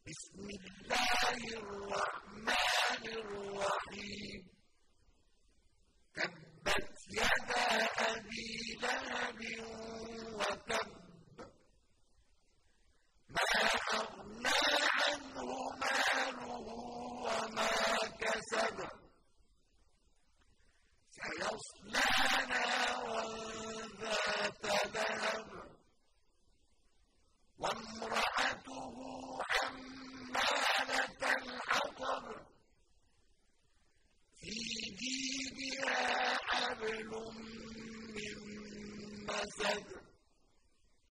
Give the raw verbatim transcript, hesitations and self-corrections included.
بسم الله الرحمن الرحيم تبت يدا أبي لهب وتب ما أغنى عنه ماله وما كسب سيصلى